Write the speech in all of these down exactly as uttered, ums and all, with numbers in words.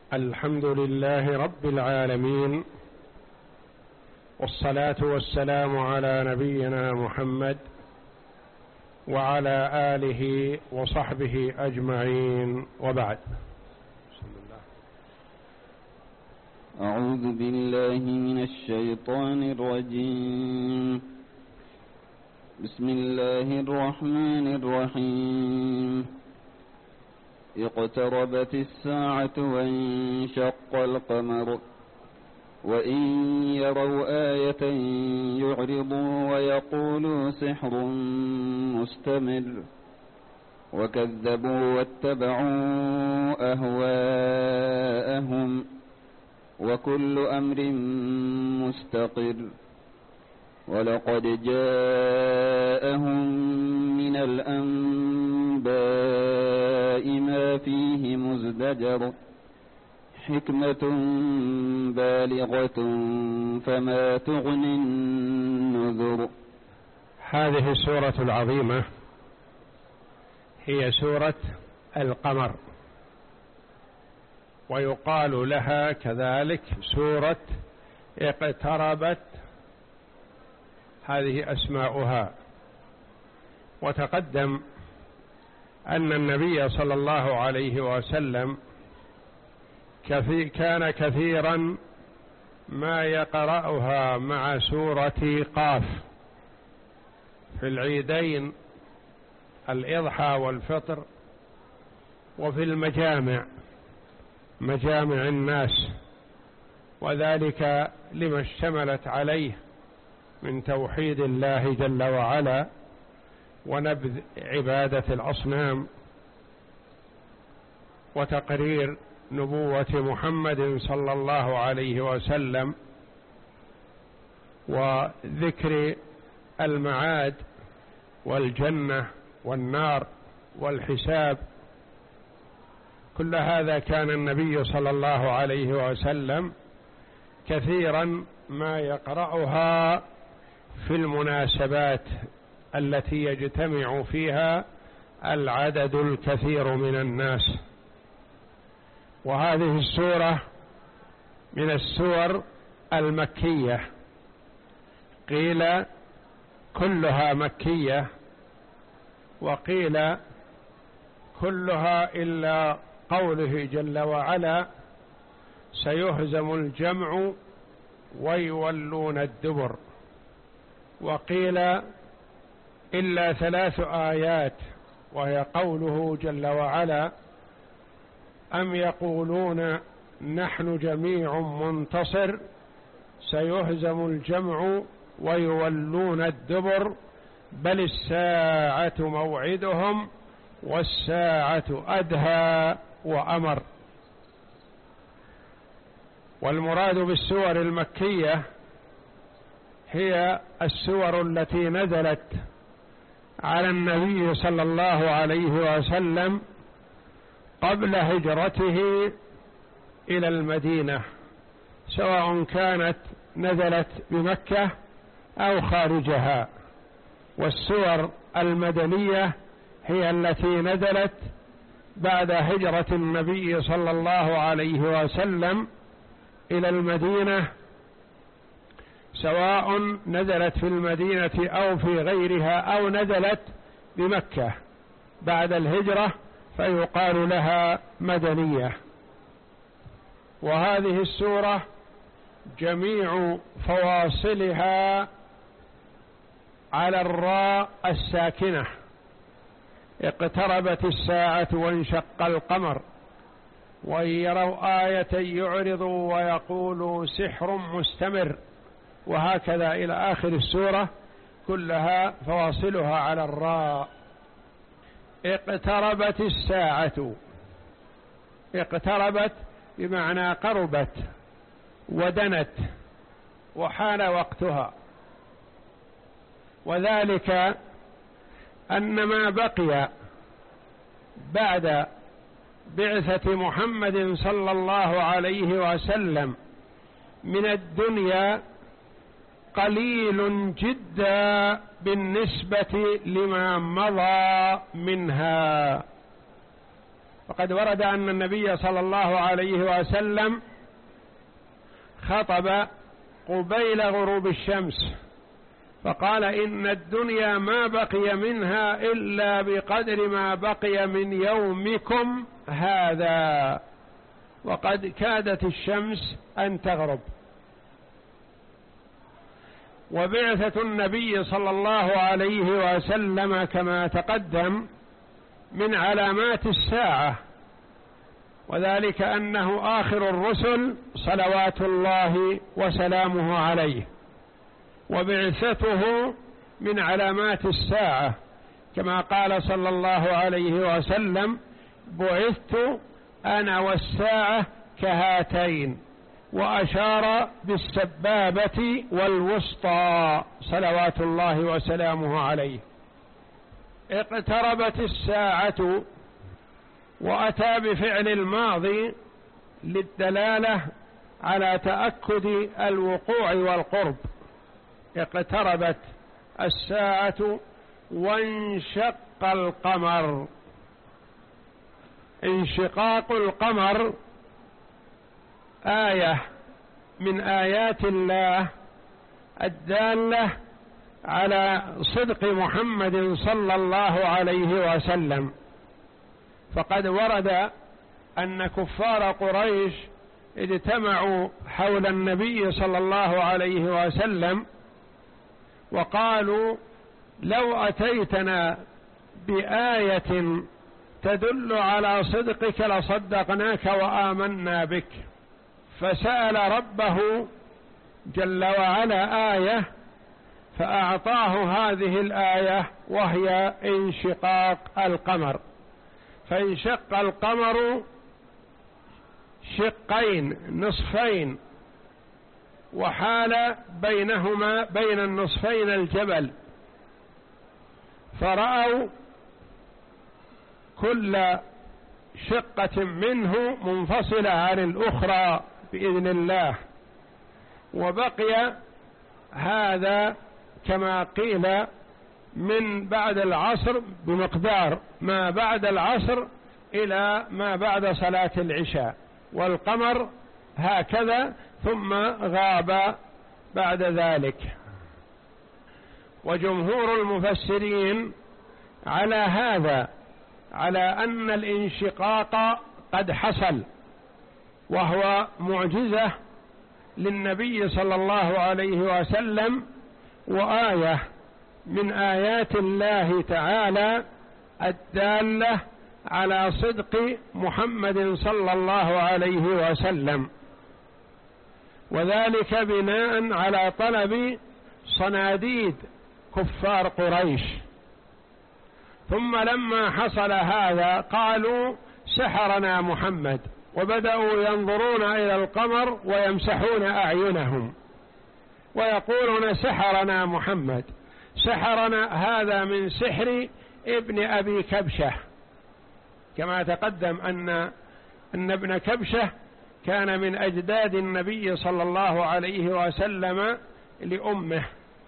الحمد لله رب العالمين، والصلاة والسلام على نبينا محمد وعلى آله وصحبه أجمعين، وبعد. أعوذ بالله من الشيطان الرجيم. بسم الله الرحمن الرحيم. اقتربت الساعة وانشق القمر وإن يروا آية يعرضوا ويقولوا سحر مستمر وكذبوا واتبعوا أهواءهم وكل أمر مستقر. ولقد جاءهم من الأنباء ما فيه مزدجر حكمة بالغة فما تغني النذر. هذه السورة العظيمة هي سورة القمر، ويقال لها كذلك سورة اقتربت، هذه أسماؤها. وتقدم أن النبي صلى الله عليه وسلم كان كثيرا ما يقرأها مع سورة قاف في العيدين الإضحى والفطر، وفي المجامع مجامع الناس، وذلك لما اشتملت عليه من توحيد الله جل وعلا ونبذ عبادة الأصنام وتقرير نبوة محمد صلى الله عليه وسلم وذكر المعاد والجنة والنار والحساب. كل هذا كان النبي صلى الله عليه وسلم كثيرا ما يقرأها في المناسبات التي يجتمع فيها العدد الكثير من الناس. وهذه السورة من السور المكية، قيل كلها مكية، وقيل كلها إلا قوله جل وعلا سيهزم الجمع ويولون الدبر، وقيل إلا ثلاث آيات، وهي قوله جل وعلا أم يقولون نحن جميع منتصر سيهزم الجمع ويولون الدبر بل الساعة موعدهم والساعة أدهى وأمر. والمراد بالسور المكية هي السور التي نزلت على النبي صلى الله عليه وسلم قبل هجرته إلى المدينة، سواء كانت نزلت بمكة أو خارجها. والسور المدنية هي التي نزلت بعد هجرة النبي صلى الله عليه وسلم إلى المدينة، سواء نزلت في المدينة أو في غيرها أو نزلت بمكة بعد الهجرة، فيقال لها مدنية. وهذه السورة جميع فواصلها على الراء الساكنة. اقتربت الساعة وانشق القمر وإن يروا آية يعرضوا ويقولوا سحر مستمر، وهكذا إلى آخر السورة، كلها فواصلها على الراء. اقتربت الساعة، اقتربت بمعنى قربت ودنت وحان وقتها، وذلك أن ما بقي بعد بعثة محمد صلى الله عليه وسلم من الدنيا قليل جدا بالنسبة لما مضى منها. وقد ورد أن النبي صلى الله عليه وسلم خطب قبيل غروب الشمس فقال إن الدنيا ما بقي منها إلا بقدر ما بقي من يومكم هذا، وقد كادت الشمس أن تغرب. وبعثة النبي صلى الله عليه وسلم كما تقدم من علامات الساعة، وذلك أنه آخر الرسل صلوات الله وسلامه عليه، وبعثته من علامات الساعة كما قال صلى الله عليه وسلم بعثت أنا والساعة كهاتين، وأشار بالسبابة والوسطى صلوات الله وسلامه عليه. اقتربت الساعة، وأتى بفعل الماضي للدلالة على تأكد الوقوع والقرب. اقتربت الساعة وانشق القمر. انشقاق القمر آية من آيات الله الدالة على صدق محمد صلى الله عليه وسلم، فقد ورد أن كفار قريش اجتمعوا حول النبي صلى الله عليه وسلم وقالوا لو أتيتنا بآية تدل على صدقك لصدقناك وآمنا بك، فسأل ربه جل وعلا آية فأعطاه هذه الآية وهي انشقاق القمر. فانشق القمر شقين نصفين، وحال بينهما بين النصفين الجبل، فرأوا كل شقة منه منفصلة عن الأخرى بإذن الله. وبقي هذا كما قيل من بعد العصر بمقدار ما بعد العصر إلى ما بعد صلاة العشاء، والقمر هكذا ثم غاب بعد ذلك. وجمهور المفسرين على هذا، على أن الانشقاق قد حصل، وهو معجزة للنبي صلى الله عليه وسلم، وآية من آيات الله تعالى الدالة على صدق محمد صلى الله عليه وسلم، وذلك بناء على طلب صناديد كفار قريش. ثم لما حصل هذا قالوا سحرنا محمد، وبدأوا ينظرون إلى القمر ويمسحون أعينهم ويقولون سحرنا محمد. سحرنا هذا من سحر ابن أبي كبشة، كما تقدم أن أن ابن كبشة كان من أجداد النبي صلى الله عليه وسلم لأمه،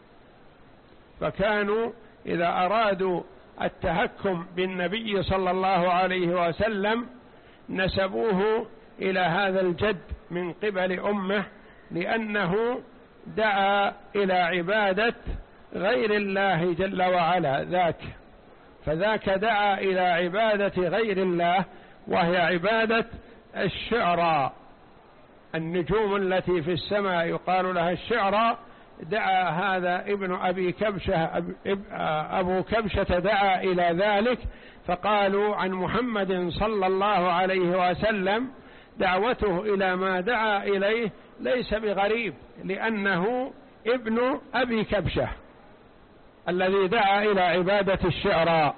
فكانوا إذا أرادوا التهكم بالنبي صلى الله عليه وسلم نسبوه إلى هذا الجد من قبل أمه، لأنه دعا إلى عبادة غير الله جل وعلا ذاك، فذاك دعا إلى عبادة غير الله، وهي عبادة الشعرى، النجوم التي في السماء يقال لها الشعرى. دعا هذا ابن أبي كبشة أبو كبشة دعا إلى ذلك، فقالوا عن محمد صلى الله عليه وسلم دعوته إلى ما دعا إليه ليس بغريب، لأنه ابن أبي كبشة الذي دعا إلى عبادة الشعراء.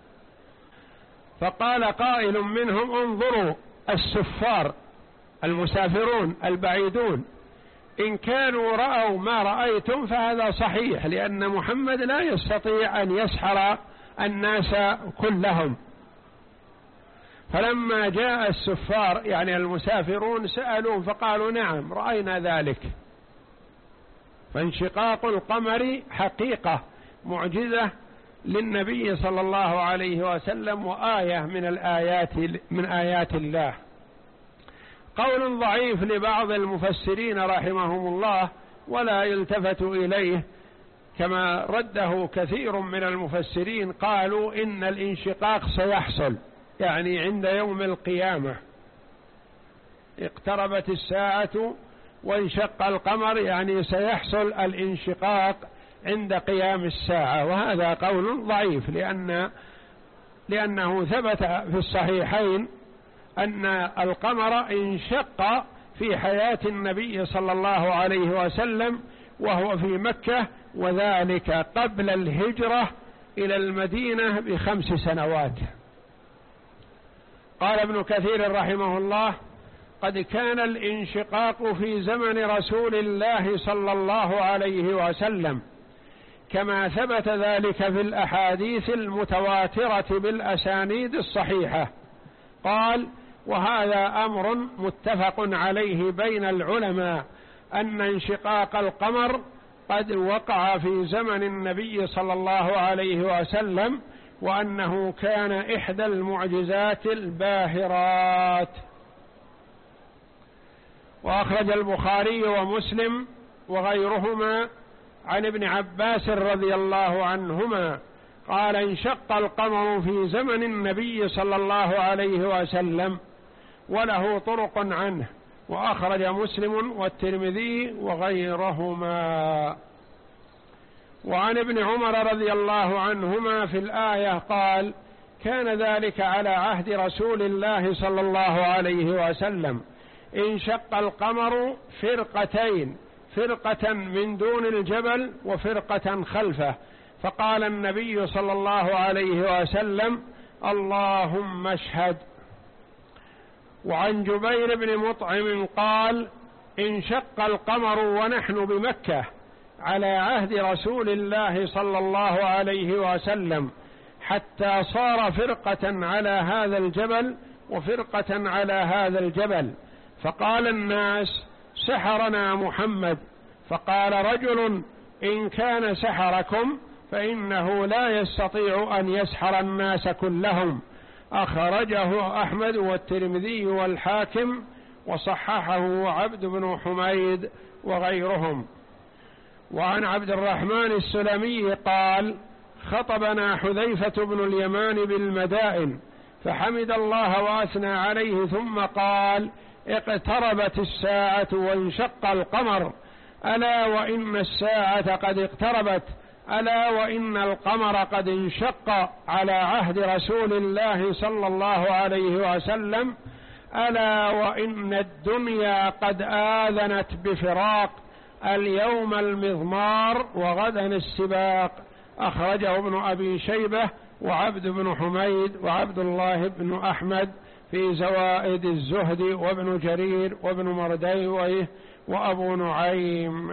فقال قائل منهم انظروا السفار المسافرون البعيدون، إن كانوا رأوا ما رأيتم فهذا صحيح، لأن محمد لا يستطيع أن يسحر الناس كلهم. فلما جاء السفار يعني المسافرون سألوا فقالوا نعم رأينا ذلك. فانشقاق القمر حقيقة معجزة للنبي صلى الله عليه وسلم وآية من الآيات من آيات الله. قول ضعيف لبعض المفسرين رحمهم الله ولا يلتفت إليه، كما رده كثير من المفسرين، قالوا إن الانشقاق سيحصل يعني عند يوم القيامة، اقتربت الساعة وانشق القمر، يعني سيحصل الانشقاق عند قيام الساعة، وهذا قول ضعيف لأن لأنه ثبت في الصحيحين أن القمر انشق في حياة النبي صلى الله عليه وسلم وهو في مكة، وذلك قبل الهجرة إلى المدينة بخمس سنوات. قال ابن كثير رحمه الله: قد كان الانشقاق في زمن رسول الله صلى الله عليه وسلم، كما ثبت ذلك في الأحاديث المتواترة بالأسانيد الصحيحة. قال: وهذا أمر متفق عليه بين العلماء أن انشقاق القمر قد وقع في زمن النبي صلى الله عليه وسلم، وأنه كان إحدى المعجزات الباهرات. وأخرج البخاري ومسلم وغيرهما عن ابن عباس رضي الله عنهما قال: انشق القمر في زمن النبي صلى الله عليه وسلم، وله طرق عنه، وأخرج مسلم والترمذي وغيرهما. وعن ابن عمر رضي الله عنهما في الآية قال: كان ذلك على عهد رسول الله صلى الله عليه وسلم، انشق القمر فرقتين، فرقة من دون الجبل وفرقة خلفه، فقال النبي صلى الله عليه وسلم: اللهم اشهد. وعن جبير بن مطعم قال: انشق القمر ونحن بمكة على عهد رسول الله صلى الله عليه وسلم، حتى صار فرقة على هذا الجبل وفرقة على هذا الجبل، فقال الناس: سحرنا محمد. فقال رجل: إن كان سحركم فإنه لا يستطيع أن يسحر الناس كلهم. أخرجه أحمد والترمذي والحاكم وصححه عبد بن حميد وغيرهم. وعن عبد الرحمن السلمي قال: خطبنا حذيفة بن اليمان بالمدائن، فحمد الله وأثنى عليه، ثم قال: اقتربت الساعة وانشق القمر، ألا وإن الساعة قد اقتربت، ألا وإن القمر قد انشق على عهد رسول الله صلى الله عليه وسلم، ألا وإن الدنيا قد آذنت بفراق، اليوم المضمار وغدا السباق. أخرجه ابن أبي شيبة وعبد بن حميد وعبد الله بن أحمد في زوائد الزهد، وابن جرير وابن مردويه وأبو نعيم.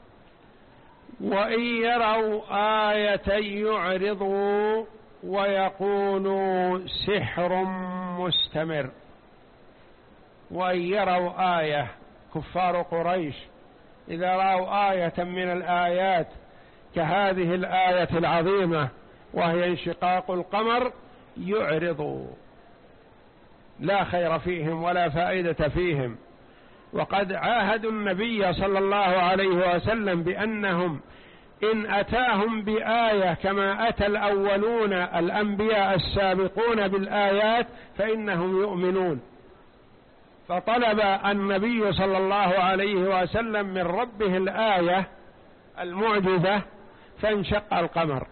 وإن يروا آية يعرضوا ويقولوا سحر مستمر. وإن يروا آية، كفار قريش إذا رأوا آية من الآيات كهذه الآية العظيمة وهي انشقاق القمر يعرضوا، لا خير فيهم ولا فائدة فيهم. وقد عاهدوا النبي صلى الله عليه وسلم بأنهم إن أتاهم بآية كما أتى الأولون الأنبياء السابقون بالآيات فإنهم يؤمنون. فطلب النبي صلى الله عليه وسلم من ربه الآية المعجزة فانشق القمر،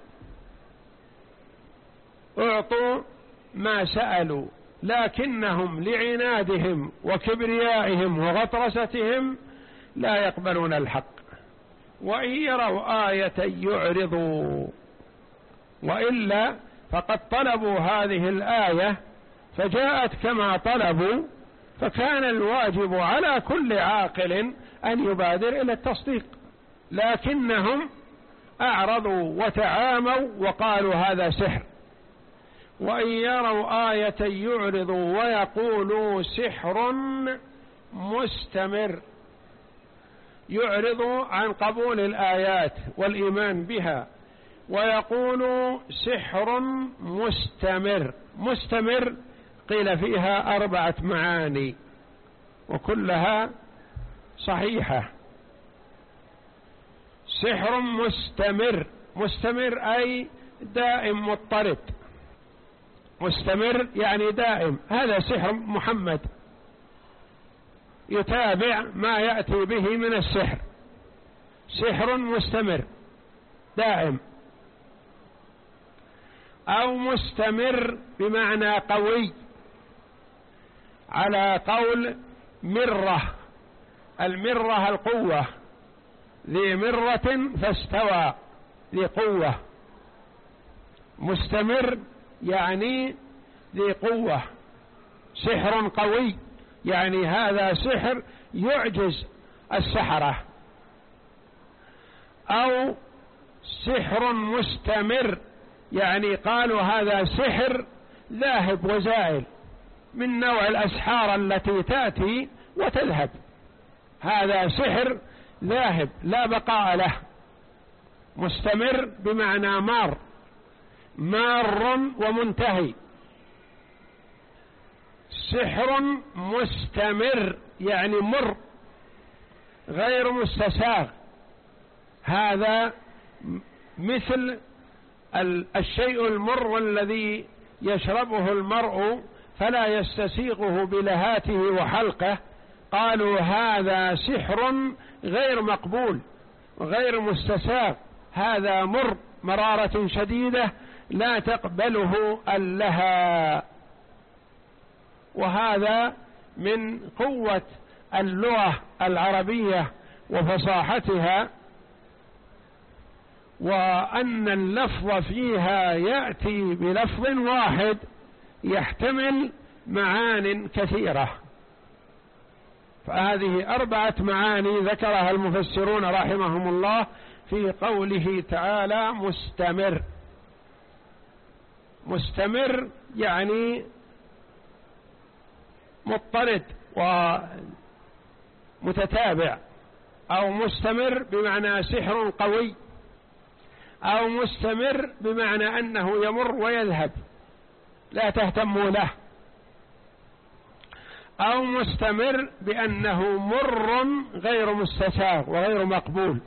أعطوا ما سألوا، لكنهم لعنادهم وكبريائهم وغطرستهم لا يقبلون الحق. وإن يروا آية يعرضوا، وإلا فقد طلبوا هذه الآية فجاءت كما طلبوا، فكان الواجب على كل عاقل أن يبادر إلى التصديق، لكنهم أعرضوا وتعاموا وقالوا هذا سحر. وإن يروا آية يعرضوا ويقولوا سحر مستمر، يعرضوا عن قبول الآيات والإيمان بها، ويقول سحر مستمر. مستمر قيل فيها أربعة معاني وكلها صحيحة. سحر مستمر، مستمر أي دائم مضطرد، مستمر يعني دائم. هذا سحر محمد، يتابع ما يأتي به من السحر، سحر مستمر دائم. أو مستمر بمعنى قوي، على قول مرة، المرة القوة، ذي مرة فاستوى، ذي قوة. مستمر يعني ذي قوة، سحر قوي، يعني هذا سحر يعجز السحرة. أو سحر مستمر يعني قالوا هذا سحر ذاهب وزائل، من نوع الأسحار التي تأتي وتذهب، هذا سحر ذاهب لا بقاء له. مستمر بمعنى مار، مار ومنتهي. سحر مستمر يعني مر غير مستساغ، هذا مثل الشيء المر الذي يشربه المرء فلا يستسيغه بلهاته وحلقه. قالوا هذا سحر غير مقبول غير مستساغ، هذا مر مرارة شديدة لا تقبله اللهى. وهذا من قوة اللغة العربية وفصاحتها، وأن اللفظ فيها يأتي بلفظ واحد يحتمل معان كثيرة. فهذه أربعة معاني ذكرها المفسرون رحمهم الله في قوله تعالى مستمر. مستمر يعني مضطرد ومتتابع، أو مستمر بمعنى سحر قوي، أو مستمر بمعنى أنه يمر ويذهب لا تهتموا له، أو مستمر بأنه مر غير مستساغ وغير مقبول.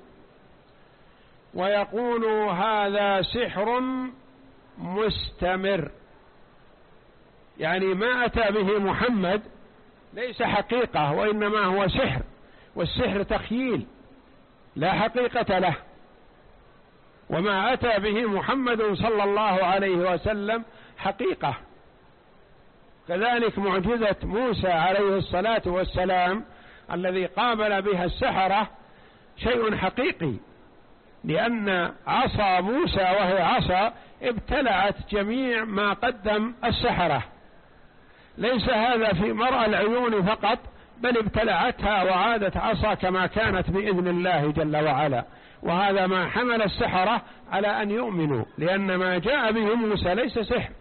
ويقول هذا سحر مستمر، يعني ما أتى به محمد ليس حقيقة وإنما هو سحر، والسحر تخييل لا حقيقة له. وما أتى به محمد صلى الله عليه وسلم حقيقة. كذلك معجزة موسى عليه الصلاة والسلام الذي قابل بها السحرة شيء حقيقي، لأن عصا موسى وهي عصا ابتلعت جميع ما قدم السحرة، ليس هذا في مرأى العيون فقط، بل ابتلعتها وعادت عصا كما كانت بإذن الله جل وعلا. وهذا ما حمل السحرة على أن يؤمنوا، لأن ما جاء به موسى ليس سحر،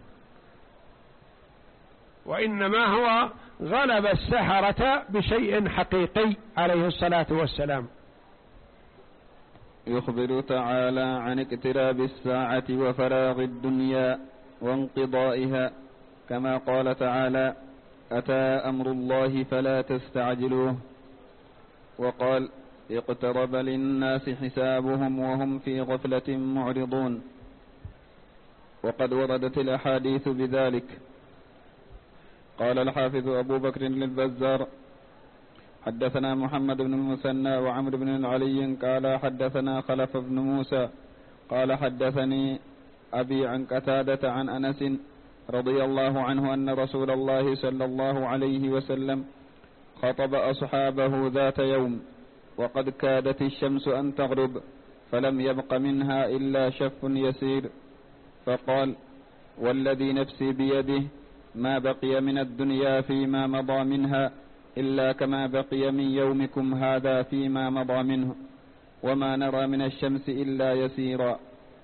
وإنما هو غلب السحرة بشيء حقيقي عليه الصلاة والسلام. يخبر تعالى عن اقتراب الساعة وفراغ الدنيا وانقضائها، كما قال تعالى أتى أمر الله فلا تستعجلوه. وقال اقترب للناس حسابهم وهم في غفلة معرضون. وقد وردت الأحاديث بذلك. قال الحافظ أبو بكر للبزار حدثنا محمد بن المثنى وعمرو بن العلي قال حدثنا خلف بن موسى قال حدثني أبي عن قتادة عن أنس رضي الله عنه أن رسول الله صلى الله عليه وسلم خطب أصحابه ذات يوم وقد كادت الشمس أن تغرب فلم يبق منها إلا شف يسير، فقال والذي نفسي بيده ما بقي من الدنيا فيما مضى منها إلا كما بقي من يومكم هذا فيما مضى منه، وما نرى من الشمس إلا يسيرا.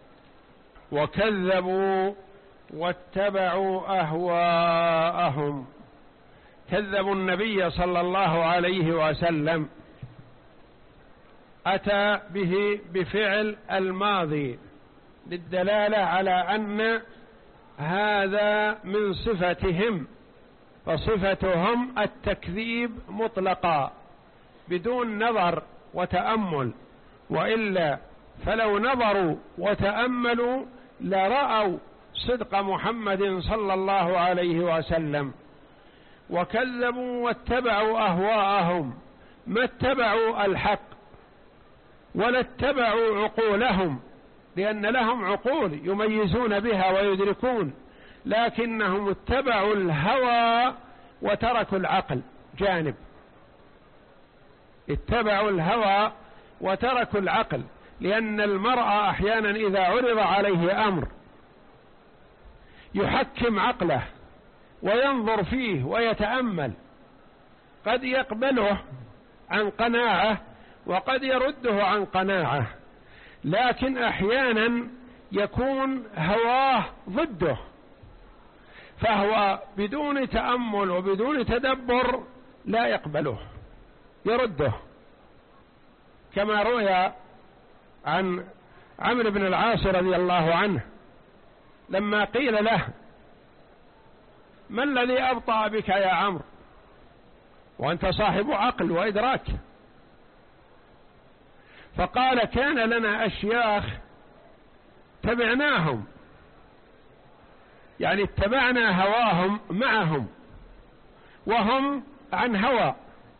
وكذبوا واتبعوا أهواءهم، كذبوا النبي صلى الله عليه وسلم، أتى به بفعل الماضي للدلالة على أن هذا من صفتهم، فصفتهم التكذيب مطلقا بدون نظر وتأمل، وإلا فلو نظروا وتأملوا لرأوا صدق محمد صلى الله عليه وسلم. وكذبوا واتبعوا أهواءهم، ما اتبعوا الحق ولا اتبعوا عقولهم، لأن لهم عقول يميزون بها ويدركون، لكنهم اتبعوا الهوى وتركوا العقل جانب، اتبعوا الهوى وتركوا العقل، لأن المرء أحيانا إذا عرض عليه أمر يحكم عقله وينظر فيه ويتأمل، قد يقبله عن قناعة وقد يرده عن قناعة، لكن أحيانا يكون هواه ضده، فهو بدون تأمل وبدون تدبر لا يقبله، يرده، كما روي عن عمرو بن العاص رضي الله عنه لما قيل له: ما الذي أبطأ بك يا عمرو وأنت صاحب عقل وإدراك؟ فقال: كان لنا أشياخ تبعناهم، يعني اتبعنا هواهم معهم وهم عن هوى،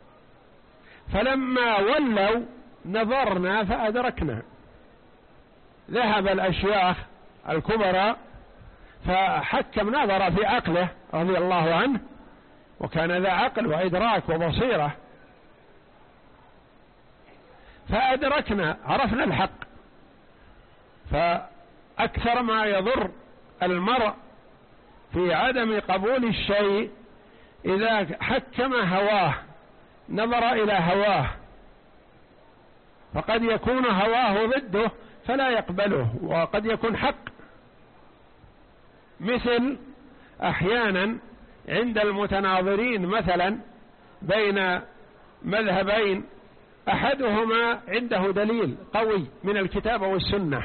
فلما ولوا نظرنا فأدركنا. ذهب الأشياخ الكبراء فحكم نظر في عقله رضي الله عنه، وكان ذا عقل وإدراك وبصيرة، فأدركنا، عرفنا الحق. فأكثر ما يضر المرء في عدم قبول الشيء إذا حكم هواه، نظر إلى هواه، فقد يكون هواه ضده فلا يقبله، وقد يكون حق. مثل أحيانا عند المتناظرين مثلا بين مذهبين، أحدهما عنده دليل قوي من الكتاب والسنة،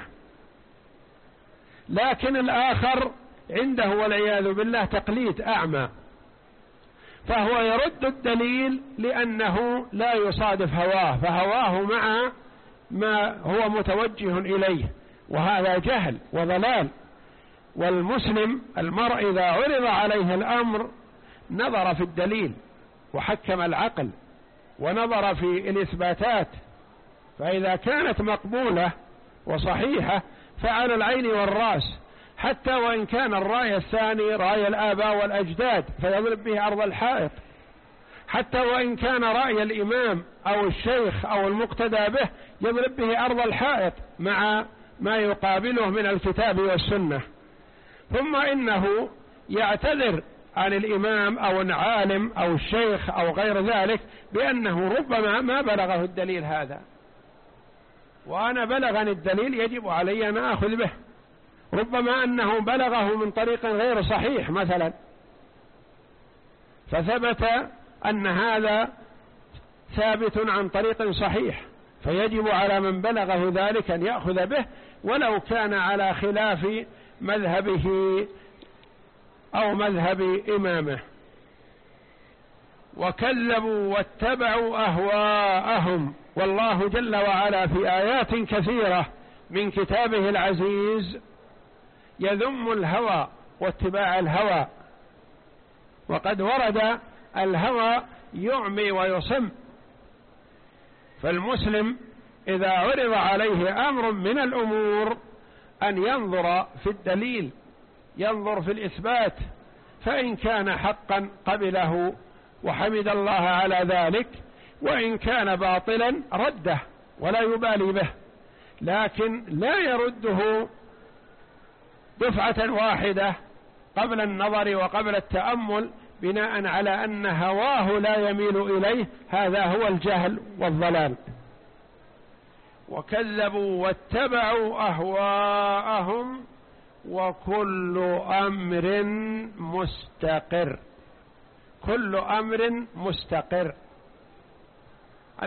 لكن الآخر عنده والعياذ بالله تقليد أعمى، فهو يرد الدليل لأنه لا يصادف هواه، فهواه مع ما هو متوجه إليه، وهذا جهل وضلال. والمسلم المرء إذا عرض عليه الأمر نظر في الدليل وحكم العقل ونظر في الإثباتات، فإذا كانت مقبولة وصحيحة فعلى العين والرأس، حتى وإن كان الرأي الثاني رأي الآباء والأجداد فيضرب به أرض الحائط، حتى وإن كان رأي الإمام أو الشيخ أو المقتدى به يضرب به أرض الحائط مع ما يقابله من الكتاب والسنة. ثم إنه يعتذر عن الإمام أو العالم أو الشيخ أو غير ذلك بأنه ربما ما بلغه الدليل هذا، وأنا بلغني الدليل يجب علي أن أخذ به، ربما أنه بلغه من طريق غير صحيح مثلا، فثبت أن هذا ثابت عن طريق صحيح، فيجب على من بلغه ذلك أن يأخذ به ولو كان على خلاف مذهبه أو مذهب إمامه. وكذبوا واتبعوا أهواءهم، والله جل وعلا في آيات كثيرة من كتابه العزيز يذم الهوى واتباع الهوى، وقد ورد الهوى يعمي ويصم، فالمسلم إذا عرض عليه أمر من الأمور أن ينظر في الدليل، ينظر في الإثبات، فإن كان حقا قبله وحمد الله على ذلك، وإن كان باطلا رده ولا يبالي به، لكن لا يرده دفعة واحدة قبل النظر وقبل التأمل بناء على أن هواه لا يميل إليه، هذا هو الجهل والضلال. وكذبوا واتبعوا أهواءهم وكل أمر مستقر. كل أمر مستقر،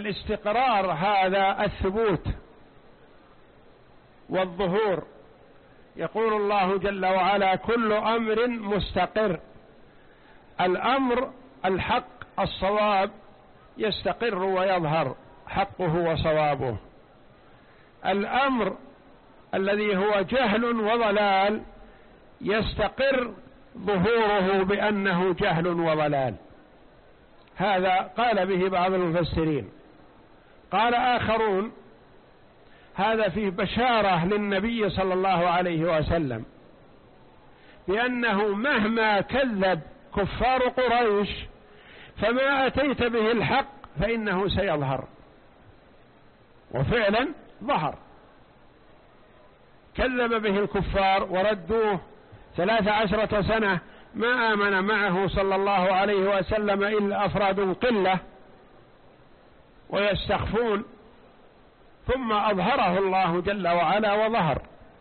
الاستقرار هذا الثبوت والظهور يقول الله جل وعلا: كل أمر مستقر. الأمر الحق الصواب يستقر ويظهر حقه وصوابه. الأمر الذي هو جهل وضلال يستقر ظهوره بأنه جهل وضلال. هذا قال به بعض المفسرين. قال آخرون: هذا فيه بشارة للنبي صلى الله عليه وسلم بأنه مهما كذب كفار قريش فما أتيت به الحق فإنه سيظهر. وفعلا ظهر، كذب به الكفار وردوه ثلاث عشرة سنة، ما آمن معه صلى الله عليه وسلم إلا أفراد قلة ويستخفون، ثم أظهره الله جل وعلا وظهر،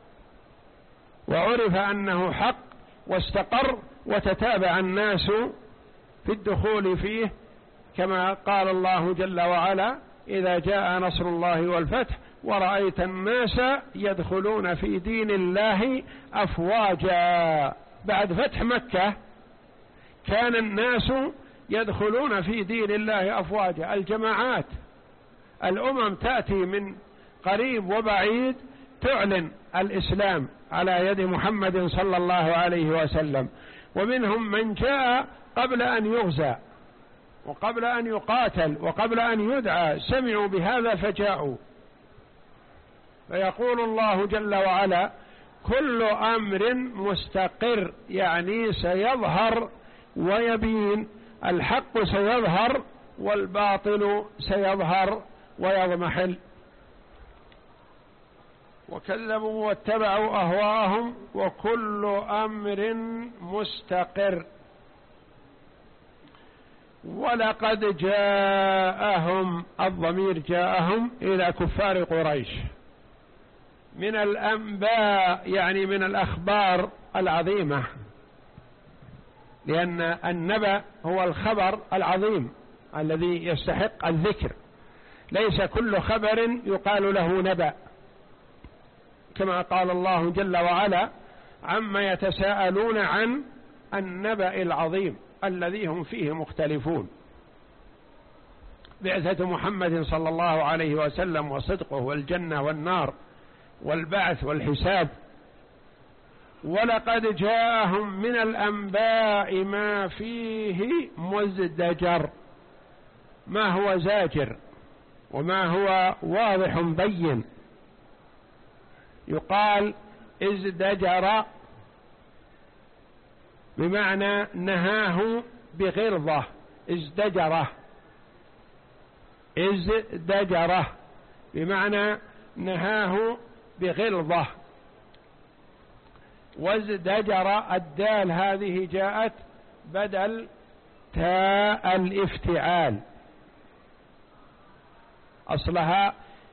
وعرف أنه حق واستقر، وتتابع الناس في الدخول فيه، كما قال الله جل وعلا: إذا جاء نصر الله والفتح ورأيت الناس يدخلون في دين الله أفواجا. بعد فتح مكة كان الناس يدخلون في دين الله أفواجا، الجماعات، الأمم تأتي من قريب وبعيد تعلن الإسلام على يد محمد صلى الله عليه وسلم، ومنهم من جاء قبل أن يغزى وقبل أن يقاتل وقبل أن يدعى، سمعوا بهذا فجاءوا. فيقول الله جل وعلا: كل أمر مستقر، يعني سيظهر ويبين، الحق سيظهر والباطل سيظهر ويضمحل. وكذبوا واتبعوا أهواءهم وكل أمر مستقر. ولقد جاءهم، الضمير جاءهم إلى كفار قريش، من الأنباء يعني من الأخبار العظيمة، لأن النبأ هو الخبر العظيم الذي يستحق الذكر، ليس كل خبر يقال له نبأ، كما قال الله جل وعلا: عما يتساءلون عن النبأ العظيم الذي هم فيه مختلفون. بعثة محمد صلى الله عليه وسلم وصدقه والجنة والنار والبعث والحساب. ولقد جاءهم من الأنباء ما فيه مزدجر، ما هو زاجر وما هو واضح بين. يقال ازدجر بمعنى نهاه بغلظة، ازدجره، ازدجره بمعنى نهاه بغلظة. وازدجر الدال هذه جاءت بدل تاء الافتعال، أصلها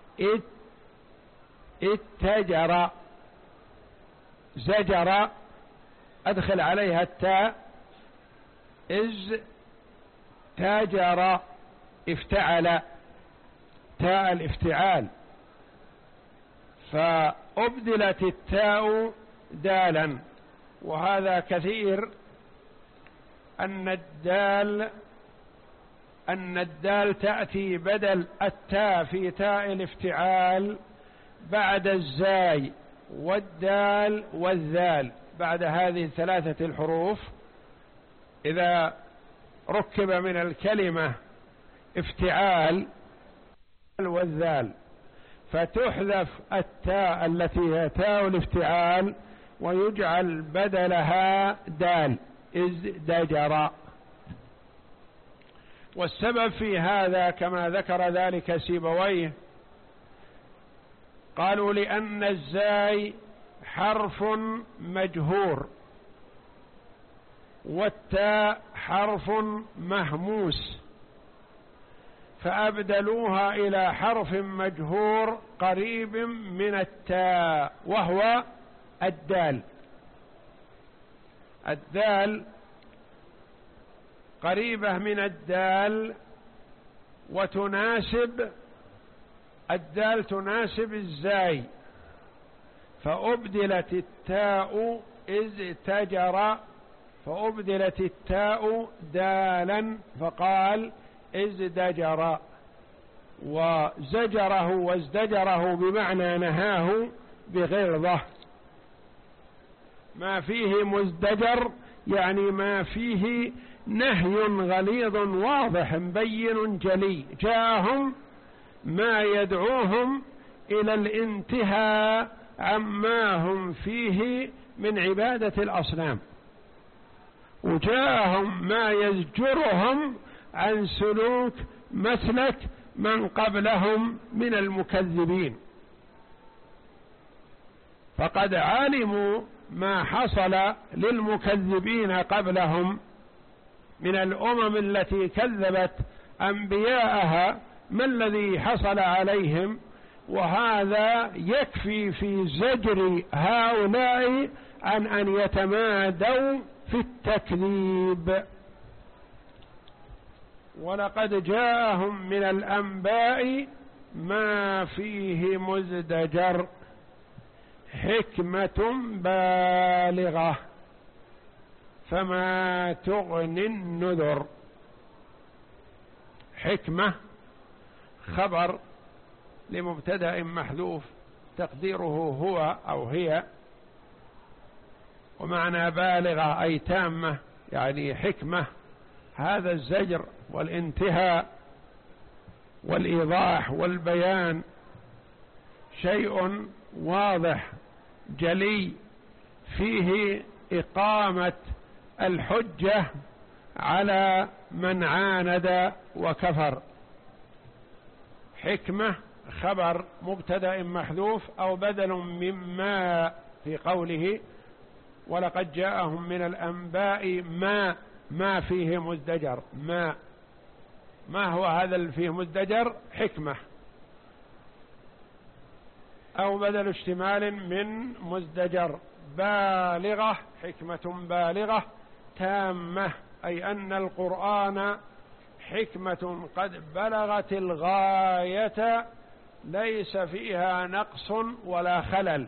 اتجر، زجر، أدخل عليها التاء، إز تاجر، افتعل، تاء الافتعال، فأبدلت التاء دالا. وهذا كثير، أن الدال أن الدال تأتي بدل التاء في تاء الافتعال بعد الزاي والدال والذال، بعد هذه الثلاثة الحروف إذا ركب من الكلمة افتعال والذال، فتحذف التاء التي هي تاء الافتعال ويجعل بدلها دال، ازدجر. والسبب في هذا كما ذكر ذلك سيبويه، قالوا لأن الزاي حرف مجهور والتاء حرف مهموس، فأبدلوها إلى حرف مجهور قريب من التاء وهو الدال. الدال قريبة من الدال وتناسب الدال، تناسب الزاي، فأبدلت التاء ازدجر، فأبدلت التاء دالا فقال ازدجر، وزجره وازدجره بمعنى نهاه بغلظة. ما فيه مزدجر يعني ما فيه نهي غليظ واضح بين جلي، جاءهم ما يدعوهم إلى الانتهاء عما هم فيه من عبادة الأصنام، وجاءهم ما يزجرهم عن سلوك مسلك من قبلهم من المكذبين. فقد علموا ما حصل للمكذبين قبلهم من الأمم التي كذبت أنبياءها، ما الذي حصل عليهم، وهذا يكفي في زجر هؤلاء عن أن يتمادوا في التكذيب. ولقد جاءهم من الأنباء ما فيه مزدجر، حكمة بالغة فما تغني النذر. حكمة خبر لمبتدأ محذوف تقديره هو أو هي، ومعنى بالغة أي تامة، يعني حكمة هذا الزجر والانتهاء والإيضاح والبيان شيء واضح جلي فيه إقامة الحجة على من عاند وكفر. حكمة خبر مبتدأ محذوف أو بدل مما في قوله ولقد جاءهم من الأنباء ما ما فيه مزدجر. ما ما هو هذا اللي فيه مزدجر؟ حكمة، أو بدل اشتمال من مزدجر. بالغة حكمة بالغة تامة، أي أن القرآن حكمة قد بلغت الغاية ليس فيها نقص ولا خلل.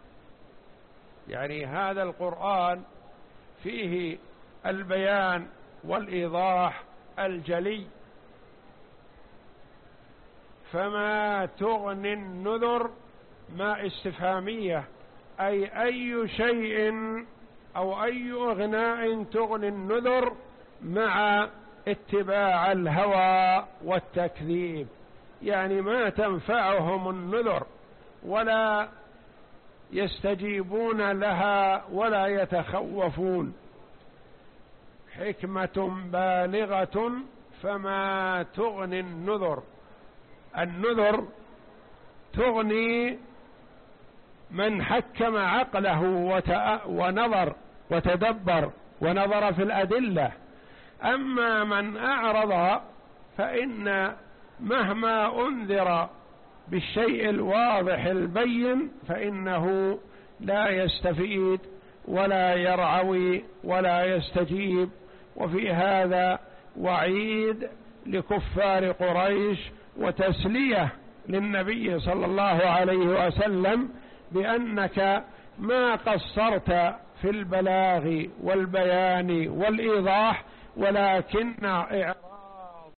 يعني هذا القرآن فيه البيان والإيضاح الجلي. فما تغني النذر ما استفهامية، أي أي شيء أو أي إغناء تغني النذر مع اتباع الهوى والتكذيب، يعني ما تنفعهم النذر ولا يستجيبون لها ولا يتخوفون. حكمة بالغة فما تغني النذر. النذر تغني من حكم عقله ونظر وتدبر ونظر في الأدلة. أما من أعرض فإن مهما أنذر بالشيء الواضح البين فإنه لا يستفيد ولا يرعوي ولا يستجيب. وفي هذا وعيد لكفار قريش وتسلية للنبي صلى الله عليه وسلم بأنك ما قصرت في البلاغ والبيان والإيضاح، ولكن إعراض